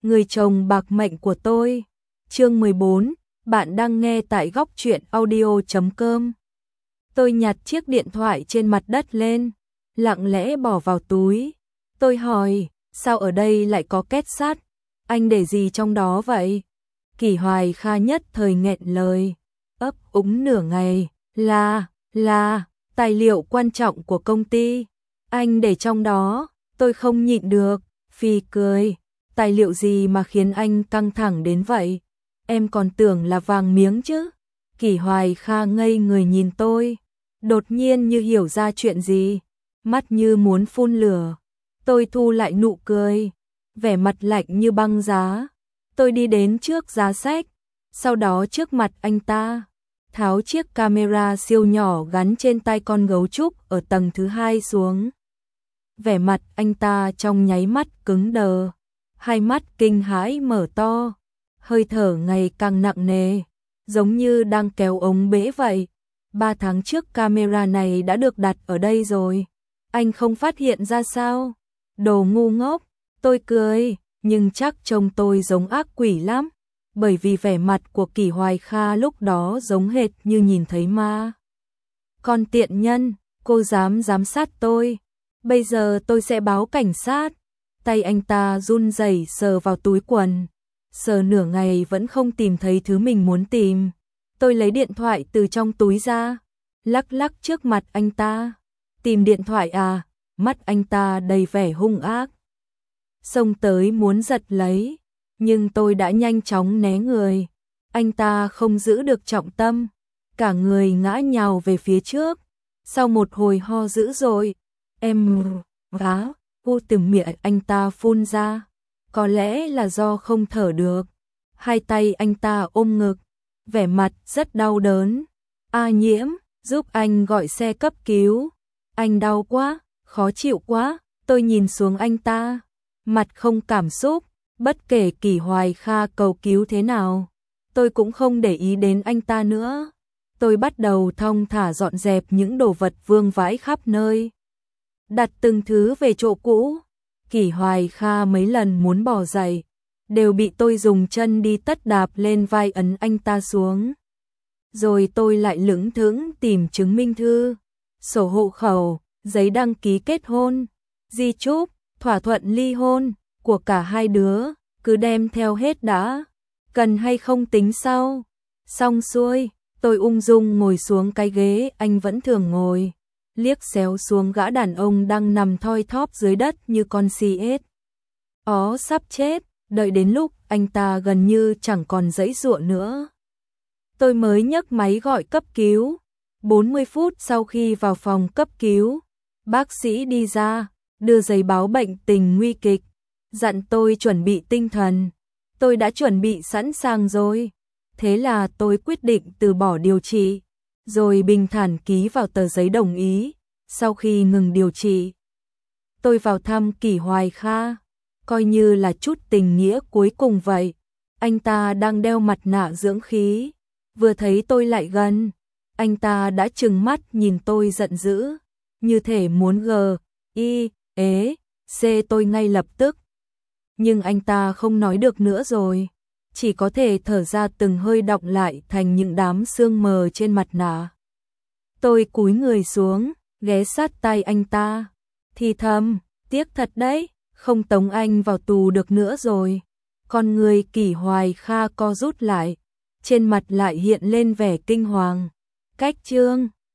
người chồng bạc mệnh của tôi. Chương 14, bạn đang nghe tại góc truyện audio.com. Tôi nhặt chiếc điện thoại trên mặt đất lên, lặng lẽ bỏ vào túi. Tôi hỏi, sao ở đây lại có két sắt? Anh để gì trong đó vậy? Kỷ Hoài Kha nhất thời nghẹn lời, ấp úng nửa ngày, là tài liệu quan trọng của công ty. Anh để trong đó. Tôi không nhịn được, phì cười. Tài liệu gì mà khiến anh căng thẳng đến vậy? Em còn tưởng là vàng miếng chứ. Kỷ Hoài Kha ngây người nhìn tôi, đột nhiên như hiểu ra chuyện gì, mắt như muốn phun lửa. Tôi thu lại nụ cười, vẻ mặt lạnh như băng giá. Tôi đi đến trước giá sách, sau đó trước mặt anh ta, tháo chiếc camera siêu nhỏ gắn trên tay con gấu trúc ở tầng thứ 2 xuống. Vẻ mặt anh ta trong nháy mắt cứng đờ, hai mắt kinh hãi mở to, hơi thở ngày càng nặng nề, giống như đang kéo ống bể vậy. 3 tháng trước camera này đã được đặt ở đây rồi, anh không phát hiện ra sao? Đồ ngu ngốc. Tôi cười, nhưng chắc trông tôi giống ác quỷ lắm, bởi vì vẻ mặt của Kỷ Hoài Kha lúc đó giống hệt như nhìn thấy ma. Con tiện nhân, cô dám giám sát tôi, bây giờ tôi sẽ báo cảnh sát. Tay anh ta run rẩy sờ vào túi quần, sờ nửa ngày vẫn không tìm thấy thứ mình muốn tìm. Tôi lấy điện thoại từ trong túi ra, lắc lắc trước mặt anh ta. Tìm điện thoại à? Mắt anh ta đầy vẻ hung ác, xông tới muốn giật lấy, nhưng tôi đã nhanh chóng né người. Anh ta không giữ được trọng tâm, cả người ngã nhào về phía trước. Sau một hồi ho dữ dội, em từ miệng anh ta phun ra, có lẽ là do không thở được. Hai tay anh ta ôm ngực, vẻ mặt rất đau đớn. A Nhiễm, giúp anh gọi xe cấp cứu. Anh đau quá, khó chịu quá. Tôi nhìn xuống anh ta, mặt không cảm xúc, bất kể Kỷ Hoài Kha cầu cứu thế nào, tôi cũng không để ý đến anh ta nữa. Tôi bắt đầu thong thả dọn dẹp những đồ vật vương vãi khắp nơi, đặt từng thứ về chỗ cũ. Kỷ Hoài Kha mấy lần muốn bỏ dậy, đều bị tôi dùng chân đi tất đạp lên vai ấn anh ta xuống. Rồi tôi lại lững thững tìm chứng minh thư, sổ hộ khẩu, giấy đăng ký kết hôn, di chúc, thỏa thuận ly hôn của cả hai đứa, cứ đem theo hết đã, cần hay không tính sau. Xong xuôi, tôi ung dung ngồi xuống cái ghế anh vẫn thường ngồi, liếc xéo xuống gã đàn ông đang nằm thoi thóp dưới đất như con si ếch. Sắp chết. Đợi đến lúc anh ta gần như chẳng còn giãy giụa nữa, tôi mới nhấc máy gọi cấp cứu. 40 phút sau khi vào phòng cấp cứu, bác sĩ đi ra, đưa giấy báo bệnh tình nguy kịch, dặn tôi chuẩn bị tinh thần. Tôi đã chuẩn bị sẵn sàng rồi, thế là tôi quyết định từ bỏ điều trị, rồi bình thản ký vào tờ giấy đồng ý. Sau khi ngừng điều trị, tôi vào thăm Kỷ Hoài Kha, coi như là chút tình nghĩa cuối cùng vậy. Anh ta đang đeo mặt nạ dưỡng khí, vừa thấy tôi lại gần, anh ta đã trừng mắt nhìn tôi giận dữ, như thể muốn xê tôi ngay lập tức. Nhưng anh ta không nói được nữa rồi, chỉ có thể thở ra từng hơi đọng lại thành những đám sương mờ trên mặt nạ. Tôi cúi người xuống, ghé sát tai anh ta, thì thầm, tiếc thật đấy, không tống anh vào tù được nữa rồi. Con người Kỷ Hoài Kha co rút lại, trên mặt lại hiện lên vẻ kinh hoàng. Cách chương